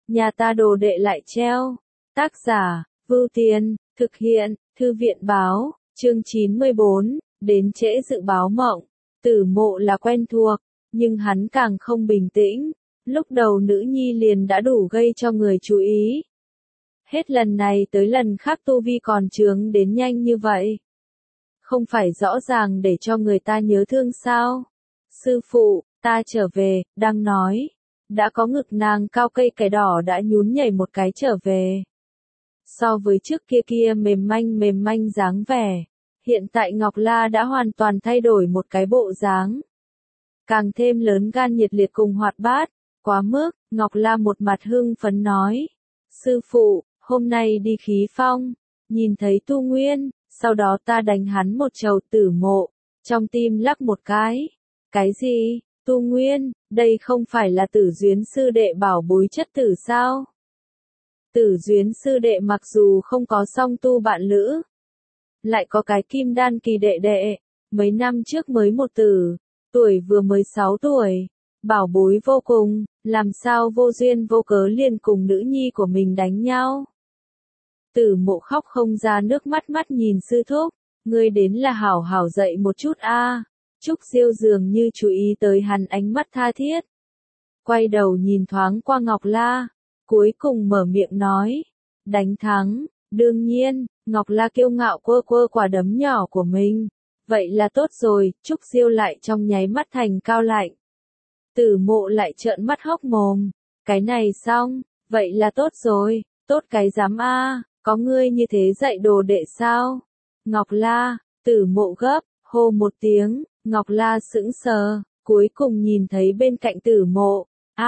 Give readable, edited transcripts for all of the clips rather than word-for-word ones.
nhà ta đồ đệ lại treo. Tác giả, Vưu Tiên, thực hiện, Thư viện báo, chương 94, đến trễ dự báo mộng. Tử Mộ là quen thuộc, nhưng hắn càng không bình tĩnh. Lúc đầu nữ nhi liền đã đủ gây cho người chú ý. Hết lần này tới lần khác tu vi còn chướng đến nhanh như vậy. Không phải rõ ràng để cho người ta nhớ thương sao? Sư phụ, ta trở về, đang nói. Đã có ngực nàng cao cây cải đỏ đã nhún nhảy một cái trở về. So với trước kia kia mềm manh dáng vẻ. Hiện tại Ngọc La đã hoàn toàn thay đổi một cái bộ dáng. Càng thêm lớn gan nhiệt liệt cùng hoạt bát. Quá mức, Ngọc La một mặt hưng phấn nói. Sư phụ, hôm nay đi khí phong. Nhìn thấy Tu Nguyên, sau đó ta đánh hắn một trầu Tử Mộ. Trong tim lắc một cái. Cái gì? Tu Nguyên, đây không phải là Tử Duyến sư đệ bảo bối chất tử sao? Tử Duyến sư đệ mặc dù không có song tu bạn lữ, lại có cái kim đan kỳ đệ đệ, mấy năm trước mới một tử, tuổi vừa mới 6 tuổi, bảo bối vô cùng, làm sao vô duyên vô cớ liền cùng nữ nhi của mình đánh nhau. Tử Mộ khóc không ra nước mắt nhìn sư thúc, ngươi đến là hảo hảo dậy một chút a. Trúc Diêu dường như chú ý tới hắn ánh mắt tha thiết. Quay đầu nhìn thoáng qua Ngọc La, cuối cùng mở miệng nói, đánh thắng, đương nhiên, Ngọc La kiêu ngạo quơ quả đấm nhỏ của mình. Vậy là tốt rồi, Trúc Diêu lại trong nháy mắt thành cao lạnh. Tử Mộ lại trợn mắt hốc mồm, cái này xong, vậy là tốt rồi, tốt cái dám a, có ngươi như thế dạy đồ đệ sao? Ngọc La, Tử Mộ gấp, hô một tiếng. Ngọc La sững sờ, cuối cùng nhìn thấy bên cạnh Tử Mộ.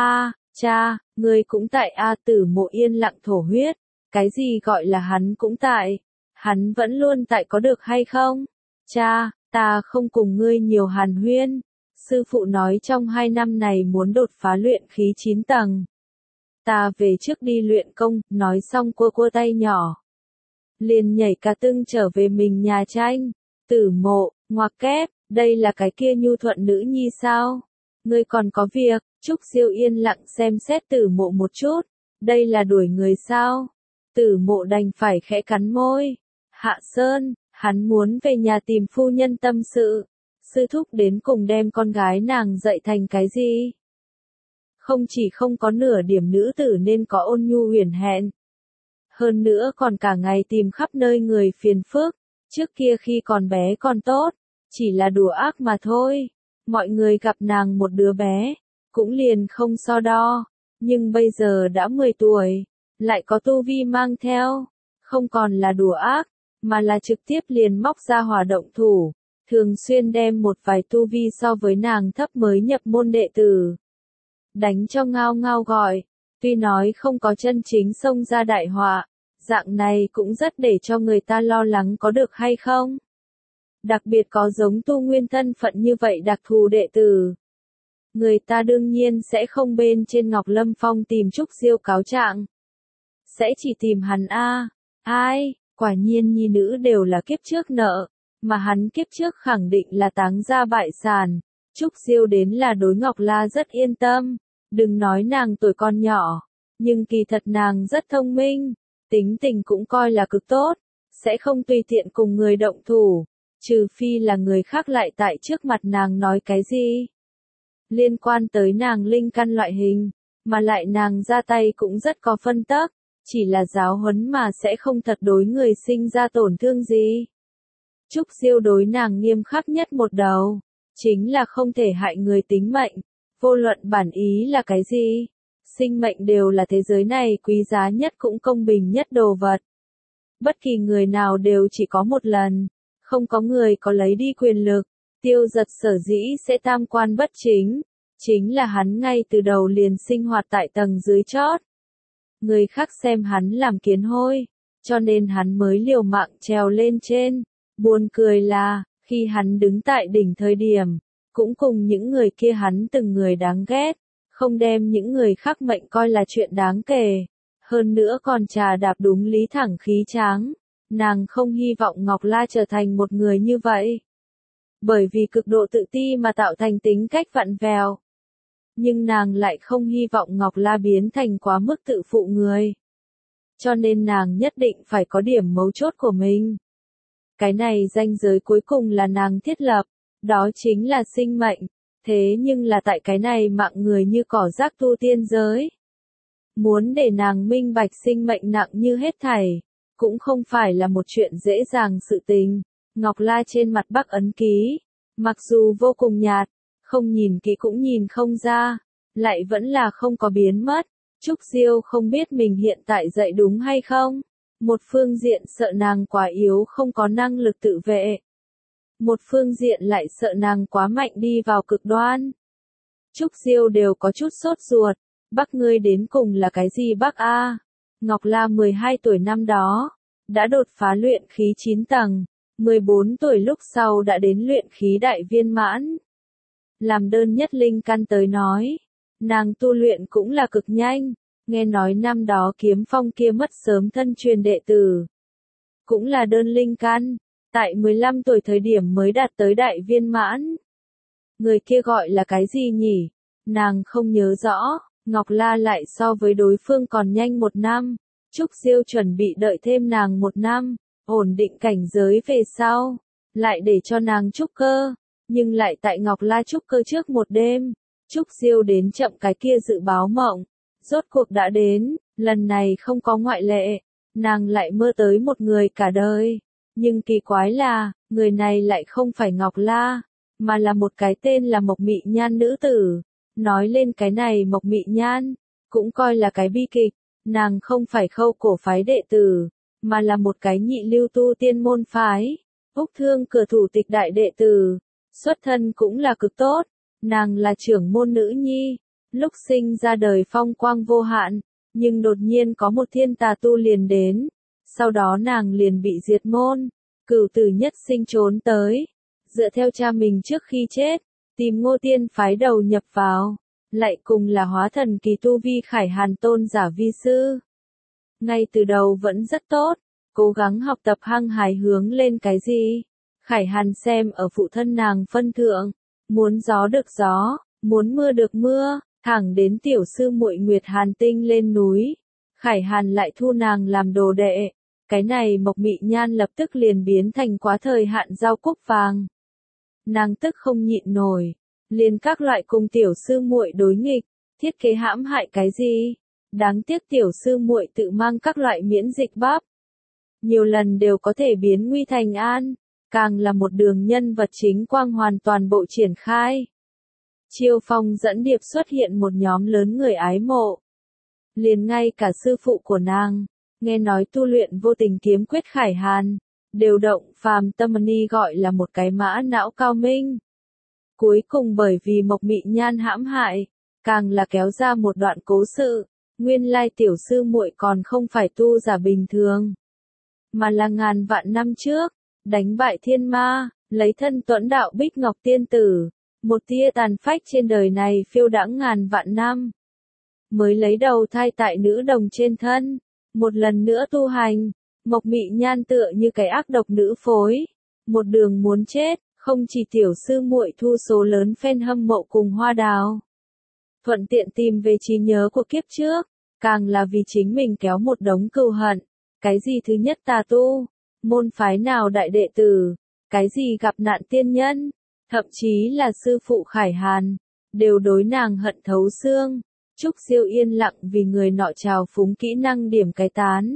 Cha, ngươi cũng tại Tử Mộ yên lặng thổ huyết. Cái gì gọi là hắn cũng tại? Hắn vẫn luôn tại có được hay không? Cha, ta không cùng ngươi nhiều hàn huyên. Sư phụ nói trong 2 năm này muốn đột phá luyện khí 9 tầng. Ta về trước đi luyện công, nói xong cua tay nhỏ. Liền nhảy cả tưng trở về mình nhà tranh. Tử Mộ, ngoặc kép. Đây là cái kia nhu thuận nữ nhi sao? Ngươi còn có việc. Trúc Diêu yên lặng xem xét Tử Mộ một chút. Đây là đuổi người sao? Tử Mộ đành phải khẽ cắn môi. Hạ Sơn, hắn muốn về nhà tìm phu nhân tâm sự. Sư thúc đến cùng đem con gái nàng dạy thành cái gì? Không chỉ không có nửa điểm nữ tử nên có ôn nhu huyền hẹn. Hơn nữa còn cả ngày tìm khắp nơi người phiền phức. Trước kia khi còn bé còn tốt. Chỉ là đùa ác mà thôi. Mọi người gặp nàng một đứa bé, cũng liền không so đo. Nhưng bây giờ đã 10 tuổi, lại có tu vi mang theo. Không còn là đùa ác, mà là trực tiếp liền móc ra hỏa động thủ. Thường xuyên đem một vài tu vi so với nàng thấp mới nhập môn đệ tử. Đánh cho ngao gọi. Tuy nói không có chân chính xông ra đại họa, dạng này cũng rất để cho người ta lo lắng có được hay không. Đặc biệt có giống Tu Nguyên thân phận như vậy đặc thù đệ tử. Người ta đương nhiên sẽ không bên trên Ngọc Lâm Phong tìm Trúc Diêu cáo trạng. Sẽ chỉ tìm hắn ai, quả nhiên nhi nữ đều là kiếp trước nợ, mà hắn kiếp trước khẳng định là táng gia bại sản. Trúc Diêu đến là đối Ngọc La rất yên tâm, đừng nói nàng tuổi con nhỏ, nhưng kỳ thật nàng rất thông minh, tính tình cũng coi là cực tốt, sẽ không tùy tiện cùng người động thủ. Trừ phi là người khác lại tại trước mặt nàng nói cái gì liên quan tới nàng linh căn loại hình, mà lại nàng ra tay cũng rất có phân tắc, chỉ là giáo huấn mà sẽ không thật đối người sinh ra tổn thương gì. Trúc Diêu đối nàng nghiêm khắc nhất một đầu, chính là không thể hại người tính mệnh, vô luận bản ý là cái gì. Sinh mệnh đều là thế giới này quý giá nhất cũng công bình nhất đồ vật. Bất kỳ người nào đều chỉ có một lần. Không có người có lấy đi quyền lực. Tiêu Giật sở dĩ sẽ tam quan bất chính, chính là hắn ngay từ đầu liền sinh hoạt tại tầng dưới chót. Người khác xem hắn làm kiến hôi, cho nên hắn mới liều mạng trèo lên trên. Buồn cười là, khi hắn đứng tại đỉnh thời điểm, cũng cùng những người kia hắn từng người đáng ghét, không đem những người khác mệnh coi là chuyện đáng kể. Hơn nữa còn trà đạp đúng lý thẳng khí tráng. Nàng không hy vọng Ngọc La trở thành một người như vậy. Bởi vì cực độ tự ti mà tạo thành tính cách vặn vẹo. nhưng nàng lại không hy vọng Ngọc La biến thành quá mức tự phụ người. Cho nên nàng nhất định phải có điểm mấu chốt của mình. Cái này ranh giới cuối cùng là nàng thiết lập, đó chính là sinh mệnh, thế nhưng là tại cái này mạng người như cỏ rác tu tiên giới. Muốn để nàng minh bạch sinh mệnh nặng như hết thảy, cũng không phải là một chuyện dễ dàng sự tình. Ngọc La trên mặt Bắc ấn ký, mặc dù vô cùng nhạt, không nhìn kỹ cũng nhìn không ra, lại vẫn là không có biến mất. Trúc Diêu không biết mình hiện tại dạy đúng hay không. Một phương diện sợ nàng quá yếu không có năng lực tự vệ. Một phương diện lại sợ nàng quá mạnh đi vào cực đoan. Trúc Diêu đều có chút sốt ruột. Bắc ngươi đến cùng là cái gì Bắc a? Ngọc La 12 tuổi năm đó, đã đột phá luyện khí 9 tầng, 14 tuổi lúc sau đã đến luyện khí đại viên mãn. Làm đơn nhất linh căn tới nói, nàng tu luyện cũng là cực nhanh, nghe nói năm đó Kiếm Phong kia mất sớm thân truyền đệ tử. Cũng là đơn linh căn, tại 15 tuổi thời điểm mới đạt tới đại viên mãn. Người kia gọi là cái gì nhỉ? Nàng không nhớ rõ. Ngọc La lại so với đối phương còn nhanh 1 năm, Trúc Diêu chuẩn bị đợi thêm nàng 1 năm, ổn định cảnh giới về sau, lại để cho nàng trúc cơ, nhưng lại tại Ngọc La trúc cơ trước một đêm, Trúc Diêu đến chậm cái kia dự báo mộng, rốt cuộc đã đến, lần này không có ngoại lệ, nàng lại mơ tới một người cả đời, nhưng kỳ quái là, người này lại không phải Ngọc La, mà là một cái tên là Mộc Mị Nhan nữ tử. Nói lên cái này Mộc Mị Nhan, cũng coi là cái bi kịch, nàng không phải Khâu cổ phái đệ tử, mà là một cái nhị lưu tu tiên môn phái, Úc Thương cửa thủ tịch đại đệ tử, xuất thân cũng là cực tốt, nàng là trưởng môn nữ nhi, lúc sinh ra đời phong quang vô hạn, nhưng đột nhiên có một thiên tà tu liền đến, sau đó nàng liền bị diệt môn, cửu tử nhất sinh trốn tới, dựa theo cha mình trước khi chết. Tìm Ngô Tiên phái đầu nhập vào, lại cùng là hóa thần kỳ tu vi Khải Hàn tôn giả vi sư. Ngay từ đầu vẫn rất tốt, cố gắng học tập hăng hái hướng lên cái gì. Khải Hàn xem ở phụ thân nàng phân thượng, muốn gió được gió, muốn mưa được mưa, thẳng đến tiểu sư muội Nguyệt Hàn Tinh lên núi. Khải Hàn lại thu nàng làm đồ đệ, cái này Mộc Mị Nhan lập tức liền biến thành quá thời hạn giao cúc vàng. Nàng tức không nhịn nổi, liền các loại cùng tiểu sư muội đối nghịch, thiết kế hãm hại cái gì? Đáng tiếc tiểu sư muội tự mang các loại miễn dịch bắp, nhiều lần đều có thể biến nguy thành an, càng là một đường nhân vật chính quang hoàn toàn bộ triển khai. Chiêu Phong dẫn điệp xuất hiện một nhóm lớn người ái mộ, liền ngay cả sư phụ của nàng, nghe nói tu luyện vô tình kiếm quyết Khải Hàn. Đều động phàm tâm ni gọi là một cái mã não cao minh. Cuối cùng bởi vì Mộc Mị Nhan hãm hại, càng là kéo ra một đoạn cố sự, nguyên lai tiểu sư muội còn không phải tu giả bình thường, mà là ngàn vạn năm trước, đánh bại thiên ma, lấy thân tuẫn đạo Bích Ngọc Tiên Tử, một tia tàn phách trên đời này phiêu đãng ngàn vạn năm. Mới lấy đầu thai tại nữ đồng trên thân, một lần nữa tu hành. Mộc Mị Nhan tựa như cái ác độc nữ phối, một đường muốn chết, không chỉ tiểu sư muội thu số lớn fan hâm mộ cùng Hoa Đào. Thuận tiện tìm về trí nhớ của kiếp trước, càng là vì chính mình kéo một đống cừu hận, cái gì thứ nhất tà tu, môn phái nào đại đệ tử, cái gì gặp nạn tiên nhân, thậm chí là sư phụ Khải Hàn, đều đối nàng hận thấu xương. Trúc Diêu yên lặng vì người nọ trào phúng kỹ năng điểm cái tán.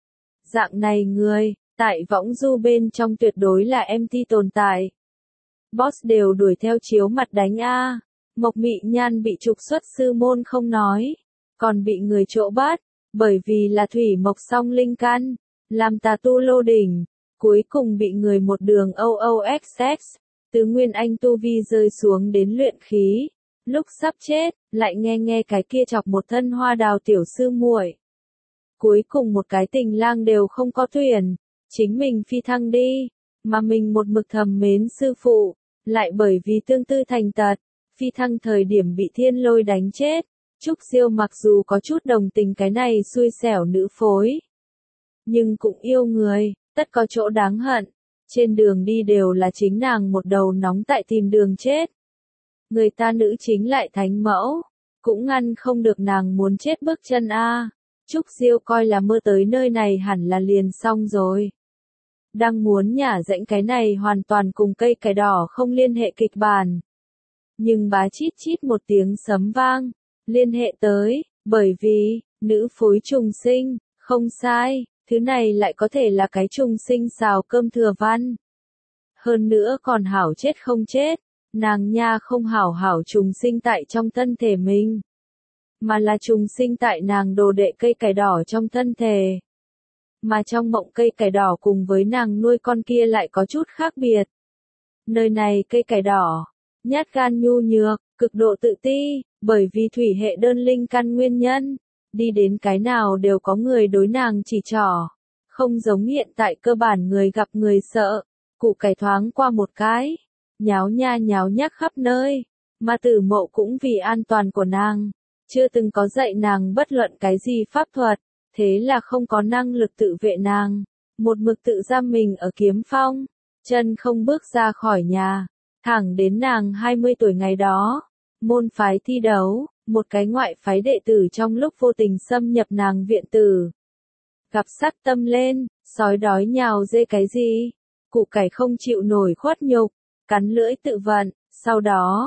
Dạng này người, tại võng du bên trong tuyệt đối là MT tồn tại. Boss đều đuổi theo chiếu mặt đánh a. Mộc Mị Nhan bị trục xuất sư môn không nói, còn bị người chỗ bắt, bởi vì là thủy mộc song linh căn, làm tà tu lô đỉnh, cuối cùng bị người một đường OOXX, từ nguyên anh tu vi rơi xuống đến luyện khí. Lúc sắp chết, lại nghe cái kia chọc một thân Hoa Đào tiểu sư muội. Cuối cùng một cái tình lang đều không có tuyển, chính mình phi thăng đi, mà mình một mực thầm mến sư phụ, lại bởi vì tương tư thành tật, phi thăng thời điểm bị thiên lôi đánh chết. Trúc Diêu mặc dù có chút đồng tình cái này xui xẻo nữ phối, nhưng cũng yêu người, tất có chỗ đáng hận, trên đường đi đều là chính nàng một đầu nóng tại tìm đường chết. Người ta nữ chính lại thánh mẫu, cũng ngăn không được nàng muốn chết bước chân a. Trúc Diêu coi là mơ tới nơi này hẳn là liền xong rồi. Đang muốn nhả rãnh cái này hoàn toàn cùng cây cải đỏ không liên hệ kịch bản. Nhưng bá chít chít một tiếng sấm vang, liên hệ tới, bởi vì, nữ phối trùng sinh, không sai, thứ này lại có thể là cái trùng sinh xào cơm thừa văn. Hơn nữa còn hảo chết không chết, nàng nha không hảo hảo trùng sinh tại trong thân thể mình, mà là trùng sinh tại nàng đồ đệ cây cải đỏ trong thân thể. Mà trong mộng cây cải đỏ cùng với nàng nuôi con kia lại có chút khác biệt. Nơi này cây cải đỏ, nhát gan nhu nhược, cực độ tự ti, bởi vì thủy hệ đơn linh căn nguyên nhân, đi đến cái nào đều có người đối nàng chỉ trỏ, không giống hiện tại cơ bản người gặp người sợ, củ cải thoáng qua một cái, nháo nha nháo nhác khắp nơi, mà Tử Mậu cũng vì an toàn của nàng, chưa từng có dạy nàng bất luận cái gì pháp thuật, thế là không có năng lực tự vệ nàng, một mực tự giam mình ở kiếm phong, chân không bước ra khỏi nhà, thẳng đến nàng 20 tuổi ngày đó, môn phái thi đấu, một cái ngoại phái đệ tử trong lúc vô tình xâm nhập nàng viện tử. Gặp sát tâm lên, sói đói nhào dê cái gì, củ cải không chịu nổi khuất nhục, cắn lưỡi tự vận, sau đó,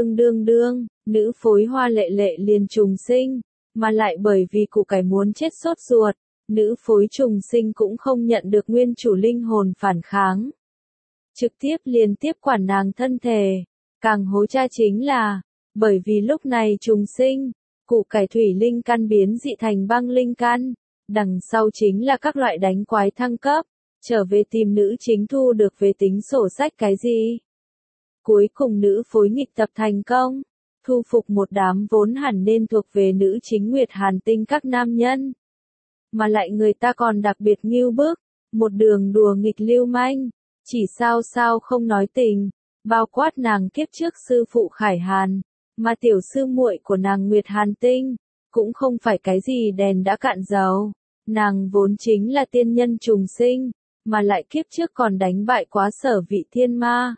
đương, nữ phối hoa lệ lệ liền trùng sinh, mà lại bởi vì củ cải muốn chết sốt ruột, nữ phối trùng sinh cũng không nhận được nguyên chủ linh hồn phản kháng. Trực tiếp liền tiếp quản nàng thân thể, càng hối cha chính là, bởi vì lúc này trùng sinh, củ cải thủy linh căn biến dị thành băng linh căn, đằng sau chính là các loại đánh quái thăng cấp, trở về tìm nữ chính thu được về tính sổ sách cái gì. Cuối cùng nữ phối nghịch tập thành công, thu phục một đám vốn hẳn nên thuộc về nữ chính Nguyệt Hàn Tinh các nam nhân. Mà lại người ta còn đặc biệt ngưu bức, một đường đùa nghịch lưu manh, chỉ sao không nói tình, bao quát nàng kiếp trước sư phụ Khải Hàn, mà tiểu sư muội của nàng Nguyệt Hàn Tinh, cũng không phải cái gì đèn đã cạn dầu, nàng vốn chính là tiên nhân trùng sinh, mà lại kiếp trước còn đánh bại quá Sở Vị Thiên Ma.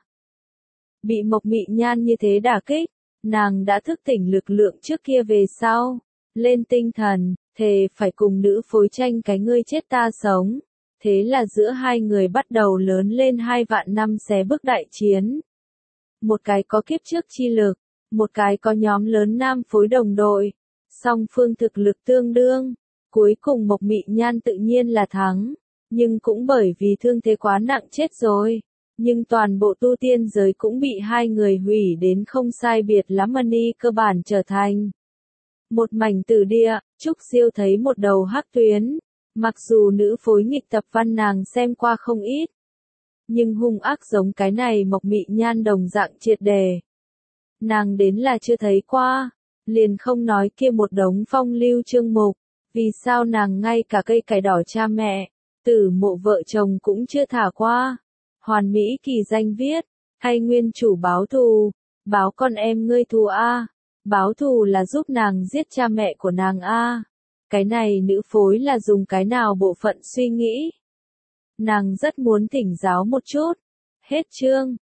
Bị Mộc Mị Nhan như thế đả kích, nàng đã thức tỉnh lực lượng trước kia về sau, lên tinh thần, thề phải cùng nữ phối tranh cái ngươi chết ta sống. Thế là giữa hai người bắt đầu lớn lên 2 vạn năm xé bước đại chiến. Một cái có kiếp trước chi lực, một cái có nhóm lớn nam phối đồng đội, song phương thực lực tương đương, cuối cùng Mộc Mị Nhan tự nhiên là thắng, nhưng cũng bởi vì thương thế quá nặng chết rồi. Nhưng toàn bộ tu tiên giới cũng bị hai người hủy đến không sai biệt lắm, Mani cơ bản trở thành một mảnh tử địa. Trúc Diêu thấy một đầu hắc tuyến, mặc dù nữ phối nghịch tập văn nàng xem qua không ít, nhưng hung ác giống cái này Mộc Mị Nhan đồng dạng triệt đề. Nàng đến là chưa thấy qua, liền không nói kia một đống phong lưu chương mục, vì sao nàng ngay cả cây cải đỏ cha mẹ, Tử Mộ vợ chồng cũng chưa thả qua. Hoàn mỹ kỳ danh viết, hay nguyên chủ báo thù, báo con em ngươi thù a, báo thù là giúp nàng giết cha mẹ của nàng a. Cái này nữ phối là dùng cái nào bộ phận suy nghĩ? Nàng rất muốn thỉnh giáo một chút. Hết chương.